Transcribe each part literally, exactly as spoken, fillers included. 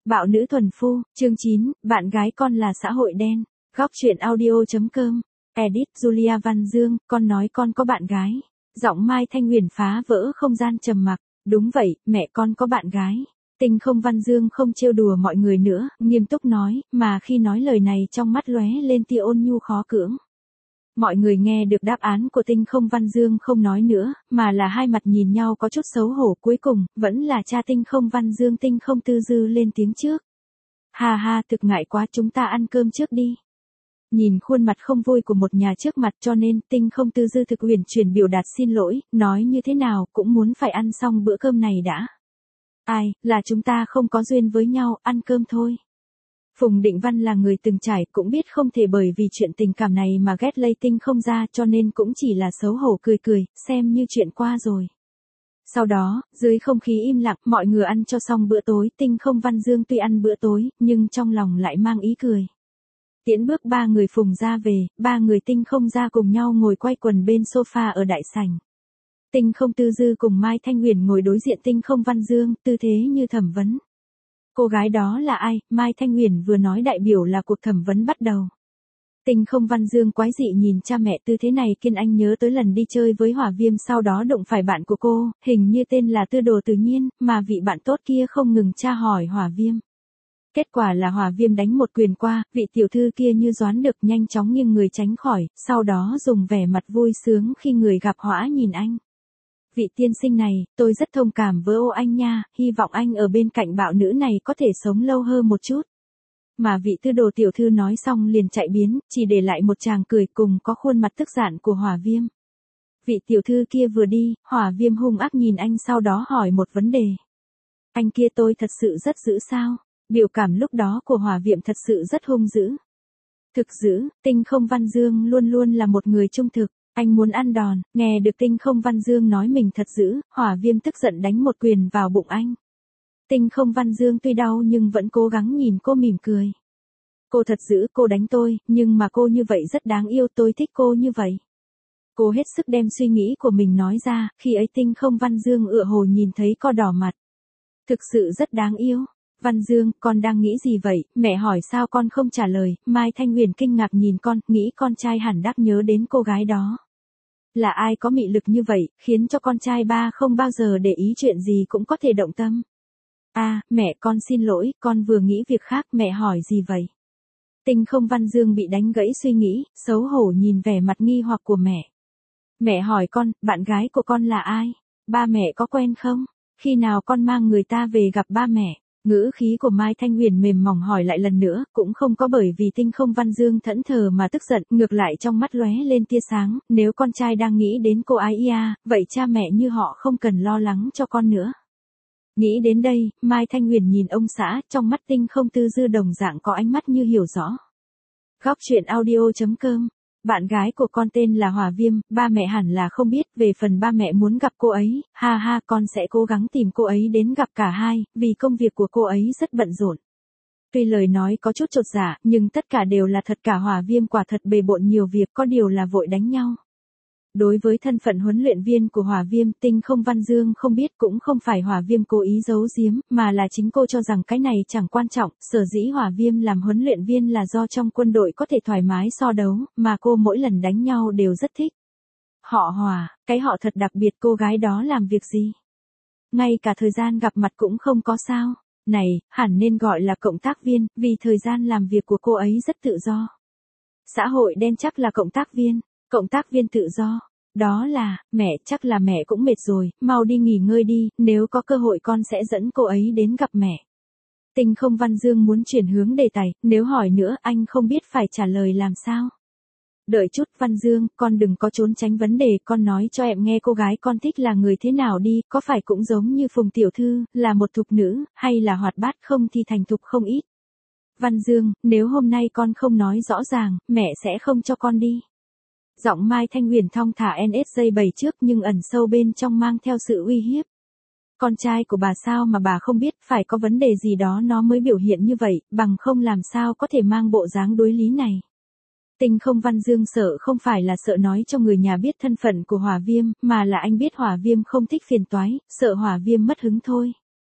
Bạo nữ thuần phu, chương chín, bạn gái con là xã hội đen. Góc truyện audio.com. Edit Julia Văn Dương, con nói con có bạn gái. Giọng Mai Thanh Huyền phá vỡ không gian trầm mặc. Đúng vậy, mẹ con có bạn gái. Tinh Không Văn Dương không trêu đùa mọi người nữa, nghiêm túc nói, mà khi nói lời này trong mắt lóe lên tia ôn nhu khó cưỡng. Mọi người nghe được đáp án của Tinh Không Văn Dương không nói nữa, mà là hai mặt nhìn nhau có chút xấu hổ. Cuối cùng, vẫn là cha Tinh Không Văn Dương Tinh Không Tư Dư lên tiếng trước. Ha ha, thực ngại quá, chúng ta ăn cơm trước đi. Nhìn khuôn mặt không vui của một nhà trước mặt cho nên Tinh Không Tư Dư thực huyền chuyển biểu đạt xin lỗi, nói như thế nào cũng muốn phải ăn xong bữa cơm này đã. Ai, là chúng ta không có duyên với nhau, ăn cơm thôi. Phùng Định Văn là người từng trải, cũng biết không thể bởi vì chuyện tình cảm này mà ghét lây Tinh Không ra, cho nên cũng chỉ là xấu hổ cười cười, xem như chuyện qua rồi. Sau đó, dưới không khí im lặng, mọi người ăn cho xong bữa tối. Tinh Không Văn Dương tuy ăn bữa tối, nhưng trong lòng lại mang ý cười. Tiễn bước ba người Phùng ra về, ba người Tinh Không ra cùng nhau ngồi quay quần bên sofa ở đại sảnh. Tinh Không Tư Dư cùng Mai Thanh Huyền ngồi đối diện Tinh Không Văn Dương, tư thế như thẩm vấn. Cô gái đó là ai? Mai Thanh Huyền vừa nói đại biểu là cuộc thẩm vấn bắt đầu. Tinh Không Văn Dương quái dị nhìn cha mẹ tư thế này, Kiên Anh nhớ tới lần đi chơi với Hỏa Viêm sau đó đụng phải bạn của cô, hình như tên là Tư Đồ Tự Nhiên, mà vị bạn tốt kia không ngừng tra hỏi Hỏa Viêm. Kết quả là Hỏa Viêm đánh một quyền qua, vị tiểu thư kia như đoán được nhanh chóng nghiêng người tránh khỏi, sau đó dùng vẻ mặt vui sướng khi người gặp họa nhìn anh. Vị tiên sinh này, tôi rất thông cảm với ô anh nha, hy vọng anh ở bên cạnh bạo nữ này có thể sống lâu hơn một chút. Mà vị Tư Đồ tiểu thư nói xong liền chạy biến, chỉ để lại một chàng cười cùng có khuôn mặt tức giận của Hỏa Viêm. Vị tiểu thư kia vừa đi, Hỏa Viêm hung ác nhìn anh sau đó hỏi một vấn đề. Anh kia tôi thật sự rất dữ sao? Biểu cảm lúc đó của Hỏa Viêm thật sự rất hung dữ. Thực dữ, Tinh Không Văn Dương luôn luôn là một người trung thực. Anh muốn ăn đòn, nghe được Tinh Không Văn Dương nói mình thật dữ, Hỏa Viêm tức giận đánh một quyền vào bụng anh. Tinh Không Văn Dương tuy đau nhưng vẫn cố gắng nhìn cô mỉm cười. Cô thật dữ, cô đánh tôi, nhưng mà cô như vậy rất đáng yêu, tôi thích cô như vậy. Cô hết sức đem suy nghĩ của mình nói ra, khi ấy Tinh Không Văn Dương ựa hồ nhìn thấy co đỏ mặt. Thực sự rất đáng yêu. Văn Dương, con đang nghĩ gì vậy? Mẹ hỏi sao con không trả lời? Mai Thanh Huyền kinh ngạc nhìn con, nghĩ con trai hẳn đắc nhớ đến cô gái đó. Là ai có mị lực như vậy, khiến cho con trai ba không bao giờ để ý chuyện gì cũng có thể động tâm. À, mẹ con xin lỗi, con vừa nghĩ việc khác, mẹ hỏi gì vậy? Tinh Không Văn Dương bị đánh gãy suy nghĩ, xấu hổ nhìn vẻ mặt nghi hoặc của mẹ. Mẹ hỏi con, bạn gái của con là ai? Ba mẹ có quen không? Khi nào con mang người ta về gặp ba mẹ? Ngữ khí của Mai Thanh Huyền mềm mỏng hỏi lại lần nữa, cũng không có bởi vì Tinh Không Văn Dương thẫn thờ mà tức giận, ngược lại trong mắt lóe lên tia sáng, nếu con trai đang nghĩ đến cô ấy ia, vậy cha mẹ như họ không cần lo lắng cho con nữa. Nghĩ đến đây, Mai Thanh Huyền nhìn ông xã, trong mắt Tinh Không Tư Dư đồng dạng có ánh mắt như hiểu rõ. Góc truyện audio.com. Bạn gái của con tên là Hỏa Viêm, ba mẹ hẳn là không biết, về phần ba mẹ muốn gặp cô ấy, ha ha, con sẽ cố gắng tìm cô ấy đến gặp cả hai, vì công việc của cô ấy rất bận rộn. Tuy lời nói có chút chột dạ, nhưng tất cả đều là thật, cả Hỏa Viêm quả thật bề bộn nhiều việc, có điều là vội đánh nhau. Đối với thân phận huấn luyện viên của Hỏa Viêm, Tinh Không Văn Dương không biết, cũng không phải Hỏa Viêm cố ý giấu giếm, mà là chính cô cho rằng cái này chẳng quan trọng, sở dĩ Hỏa Viêm làm huấn luyện viên là do trong quân đội có thể thoải mái so đấu, mà cô mỗi lần đánh nhau đều rất thích. Họ Hỏa, cái họ thật đặc biệt, cô gái đó làm việc gì? Ngay cả thời gian gặp mặt cũng không có sao? Này, hẳn nên gọi là cộng tác viên, vì thời gian làm việc của cô ấy rất tự do. Xã hội đen chắc là cộng tác viên. Cộng tác viên tự do, đó là, mẹ, chắc là mẹ cũng mệt rồi, mau đi nghỉ ngơi đi, nếu có cơ hội con sẽ dẫn cô ấy đến gặp mẹ. Tinh Không Văn Dương muốn chuyển hướng đề tài, nếu hỏi nữa anh không biết phải trả lời làm sao. Đợi chút Văn Dương, con đừng có trốn tránh vấn đề, con nói cho em nghe cô gái con thích là người thế nào đi, có phải cũng giống như Phùng tiểu thư, là một thục nữ, hay là hoạt bát không thì thành thục không ít. Văn Dương, nếu hôm nay con không nói rõ ràng, mẹ sẽ không cho con đi. Giọng Mai Thanh Huyền thong thả en ét giây bảy trước nhưng ẩn sâu bên trong mang theo sự uy hiếp. Con trai của bà sao mà bà không biết, phải có vấn đề gì đó nó mới biểu hiện như vậy, bằng không làm sao có thể mang bộ dáng đối lý này. Tinh Không Văn Dương sợ không phải là sợ nói cho người nhà biết thân phận của Hỏa Viêm, mà là anh biết Hỏa Viêm không thích phiền toái, sợ Hỏa Viêm mất hứng thôi.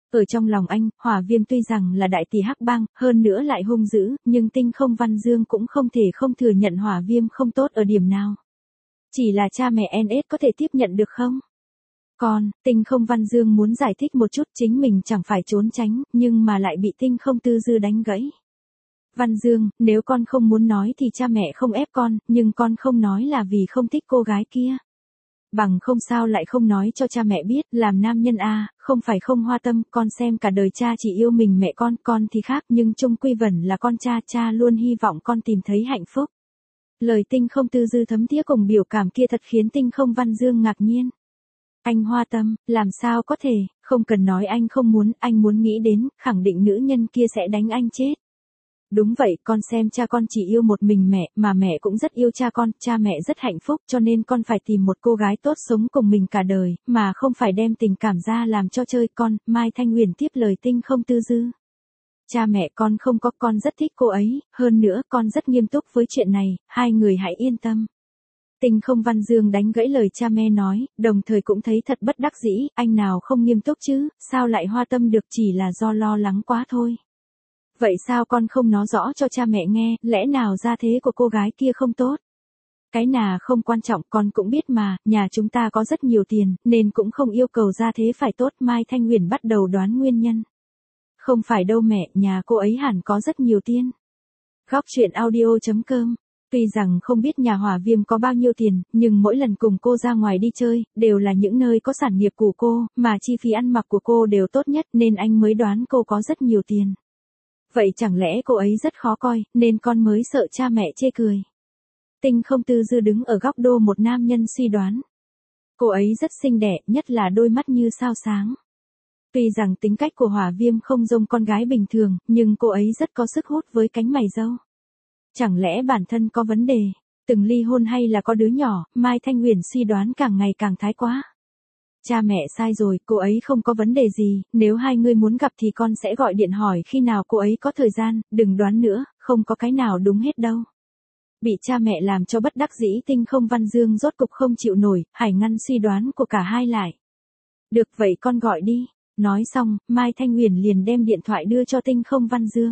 Ở trong lòng anh, Hỏa Viêm tuy rằng là đại tỷ hắc bang, hơn nữa lại hung dữ, nhưng Tinh Không Văn Dương cũng không thể không thừa nhận Hỏa Viêm không tốt ở điểm nào. Chỉ là cha mẹ en ét có thể tiếp nhận được không? Còn, Tinh Không Văn Dương muốn giải thích một chút chính mình chẳng phải trốn tránh, nhưng mà lại bị Tinh Không Tư Dư đánh gãy. Văn Dương, nếu con không muốn nói thì cha mẹ không ép con, nhưng con không nói là vì không thích cô gái kia. Bằng không sao lại không nói cho cha mẹ biết, làm nam nhân a, không phải không hoa tâm, con xem cả đời cha chỉ yêu mình mẹ con, con thì khác, nhưng chung quy vẫn là con cha, cha luôn hy vọng con tìm thấy hạnh phúc. Lời Tinh Không Tư Dư thấm thía cùng biểu cảm kia thật khiến Tinh Không Văn Dương ngạc nhiên. Anh hoa tâm, làm sao có thể, không cần nói anh không muốn, anh muốn nghĩ đến, khẳng định nữ nhân kia sẽ đánh anh chết. Đúng vậy, con xem cha con chỉ yêu một mình mẹ, mà mẹ cũng rất yêu cha con, cha mẹ rất hạnh phúc, cho nên con phải tìm một cô gái tốt sống cùng mình cả đời, mà không phải đem tình cảm ra làm cho chơi con. Mai Thanh Huyền tiếp lời Tinh Không Tư Dư. Cha mẹ con không có, con rất thích cô ấy, hơn nữa con rất nghiêm túc với chuyện này, hai người hãy yên tâm. Tinh Không Văn Dương đánh gãy lời cha mẹ nói, đồng thời cũng thấy thật bất đắc dĩ, anh nào không nghiêm túc chứ, sao lại hoa tâm được, chỉ là do lo lắng quá thôi. Vậy sao con không nói rõ cho cha mẹ nghe, lẽ nào gia thế của cô gái kia không tốt? Cái nào không quan trọng, con cũng biết mà, nhà chúng ta có rất nhiều tiền, nên cũng không yêu cầu gia thế phải tốt. Mai Thanh Huyền bắt đầu đoán nguyên nhân. Không phải đâu mẹ, nhà cô ấy hẳn có rất nhiều tiền. Góc truyện audio chấm com. Tuy rằng không biết nhà Hỏa Viêm có bao nhiêu tiền, nhưng mỗi lần cùng cô ra ngoài đi chơi, đều là những nơi có sản nghiệp của cô, mà chi phí ăn mặc của cô đều tốt nhất, nên anh mới đoán cô có rất nhiều tiền. Vậy chẳng lẽ cô ấy rất khó coi, nên con mới sợ cha mẹ chê cười. Tinh Không Tư Dư đứng ở góc độ một nam nhân suy đoán. Cô ấy rất xinh đẹp, nhất là đôi mắt như sao sáng. Tuy rằng tính cách của Hỏa Viêm không giống con gái bình thường, nhưng cô ấy rất có sức hút với cánh mày râu. Chẳng lẽ bản thân có vấn đề, từng ly hôn hay là có đứa nhỏ? Mai Thanh Huyền suy đoán càng ngày càng thái quá. Cha mẹ sai rồi, cô ấy không có vấn đề gì, nếu hai người muốn gặp thì con sẽ gọi điện hỏi khi nào cô ấy có thời gian, đừng đoán nữa, không có cái nào đúng hết đâu. Bị cha mẹ làm cho bất đắc dĩ, Tinh Không Văn Dương rốt cục không chịu nổi, hải ngăn suy đoán của cả hai lại. Được vậy con gọi đi. Nói xong, Mai Thanh Huyền liền đem điện thoại đưa cho Tinh Không Văn Dương.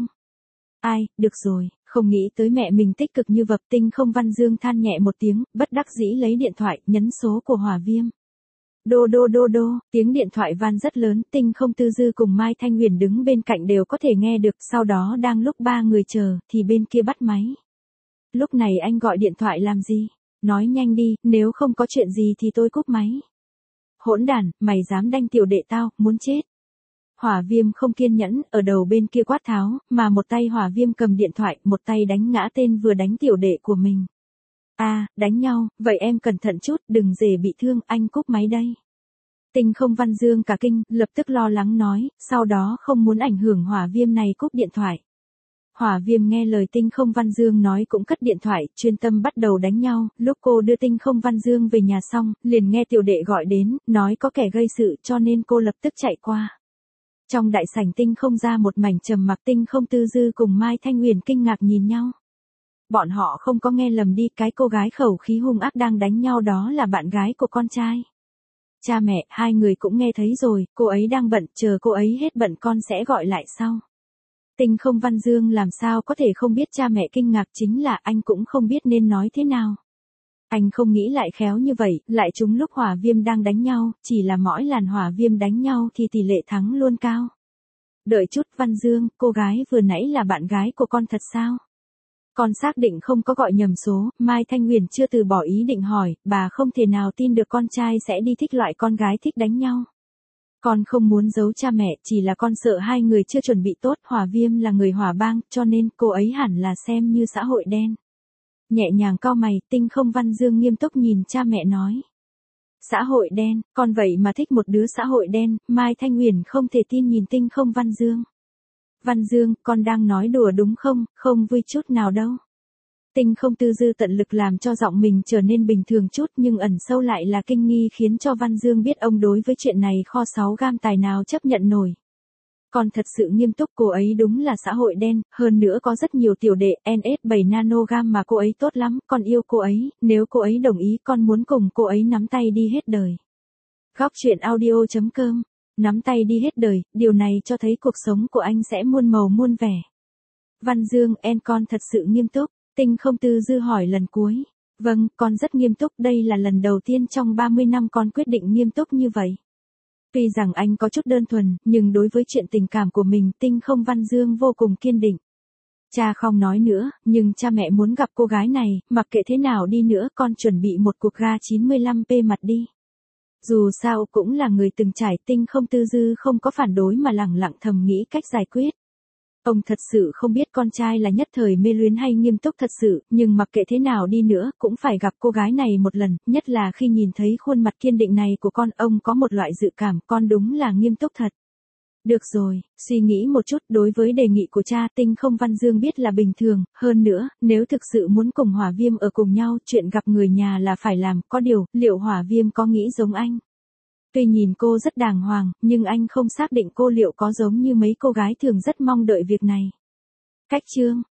Ai, được rồi, không nghĩ tới mẹ mình tích cực như vật. Tinh Không Văn Dương than nhẹ một tiếng, bất đắc dĩ lấy điện thoại, nhấn số của Hỏa Viêm. Đô đô đô đô, tiếng điện thoại van rất lớn, Tinh Không Tư Dư cùng Mai Thanh Huyền đứng bên cạnh đều có thể nghe được, sau đó đang lúc ba người chờ, thì bên kia bắt máy. Lúc này anh gọi điện thoại làm gì? Nói nhanh đi, nếu không có chuyện gì thì tôi cúp máy. Hỗn đản, mày dám đanh tiểu đệ tao, muốn chết. Hỏa Viêm không kiên nhẫn, ở đầu bên kia quát tháo, mà một tay Hỏa Viêm cầm điện thoại, một tay đánh ngã tên vừa đánh tiểu đệ của mình. À, đánh nhau, vậy em cẩn thận chút, đừng dễ bị thương, anh cúp máy đây. Tinh Không Văn Dương cả kinh, lập tức lo lắng nói, sau đó không muốn ảnh hưởng Hỏa Viêm này cúp điện thoại. Hỏa Viêm nghe lời Tinh Không Văn Dương nói cũng cất điện thoại, chuyên tâm bắt đầu đánh nhau. Lúc cô đưa Tinh Không Văn Dương về nhà xong, liền nghe tiểu đệ gọi đến, nói có kẻ gây sự, cho nên cô lập tức chạy qua. Trong đại sảnh Tinh Không ra một mảnh trầm mặc. Tinh Không Tư Dư cùng Mai Thanh Huyền kinh ngạc nhìn nhau. Bọn họ không có nghe lầm đi, cái cô gái khẩu khí hung ác đang đánh nhau đó là bạn gái của con trai. Cha mẹ, hai người cũng nghe thấy rồi, cô ấy đang bận, chờ cô ấy hết bận con sẽ gọi lại sau. Tinh Không Văn Dương làm sao có thể không biết cha mẹ kinh ngạc, chính là anh cũng không biết nên nói thế nào. Anh không nghĩ lại khéo như vậy, lại trúng lúc Hỏa Viêm đang đánh nhau, chỉ là mỗi lần Hỏa Viêm đánh nhau thì tỷ lệ thắng luôn cao. Đợi chút, Văn Dương, cô gái vừa nãy là bạn gái của con thật sao? Con xác định không có gọi nhầm số. Mai Thanh Huyền chưa từ bỏ ý định hỏi, bà không thể nào tin được con trai sẽ đi thích loại con gái thích đánh nhau. Con không muốn giấu cha mẹ, chỉ là con sợ hai người chưa chuẩn bị tốt. Hỏa Viêm là người Hỏa bang, cho nên cô ấy hẳn là xem như xã hội đen. Nhẹ nhàng cau mày, Tinh Không Văn Dương nghiêm túc nhìn cha mẹ nói. Xã hội đen, con vậy mà thích một đứa xã hội đen? Mai Thanh Huyền không thể tin nhìn Tinh Không Văn Dương. Văn Dương, con đang nói đùa đúng không, không vui chút nào đâu. Tinh Không Tư Dư tận lực làm cho giọng mình trở nên bình thường chút, nhưng ẩn sâu lại là kinh nghi, khiến cho Văn Dương biết ông đối với chuyện này kho sáu gam tài nào chấp nhận nổi. Con thật sự nghiêm túc, cô ấy đúng là xã hội đen, hơn nữa có rất nhiều tiểu đệ, en ét bảy nanogam mà cô ấy tốt lắm, con yêu cô ấy, nếu cô ấy đồng ý con muốn cùng cô ấy nắm tay đi hết đời. Góc truyện audio chấm com nắm tay đi hết đời, điều này cho thấy cuộc sống của anh sẽ muôn màu muôn vẻ. Văn Dương, em con thật sự nghiêm túc, Tinh không tư dư hỏi lần cuối. Vâng, con rất nghiêm túc, đây là lần đầu tiên trong ba mươi năm con quyết định nghiêm túc như vậy. Tuy rằng anh có chút đơn thuần, nhưng đối với chuyện tình cảm của mình, Tinh không Văn Dương vô cùng kiên định. Cha không nói nữa, nhưng cha mẹ muốn gặp cô gái này, mặc kệ thế nào đi nữa con chuẩn bị một cuộc ga chín mươi lăm pê mặt đi. Dù sao cũng là người từng trải, Tinh không tư dư không có phản đối mà lẳng lặng thầm nghĩ cách giải quyết. Ông thật sự không biết con trai là nhất thời mê luyến hay nghiêm túc thật sự, nhưng mặc kệ thế nào đi nữa cũng phải gặp cô gái này một lần, nhất là khi nhìn thấy khuôn mặt kiên định này của con, ông có một loại dự cảm con đúng là nghiêm túc thật. Được rồi, suy nghĩ một chút, đối với đề nghị của cha, Tinh không Văn Dương biết là bình thường, hơn nữa, nếu thực sự muốn cùng Hỏa Viêm ở cùng nhau, chuyện gặp người nhà là phải làm, có điều, liệu Hỏa Viêm có nghĩ giống anh? Tuy nhìn cô rất đàng hoàng, nhưng anh không xác định cô liệu có giống như mấy cô gái thường rất mong đợi việc này. Cách chương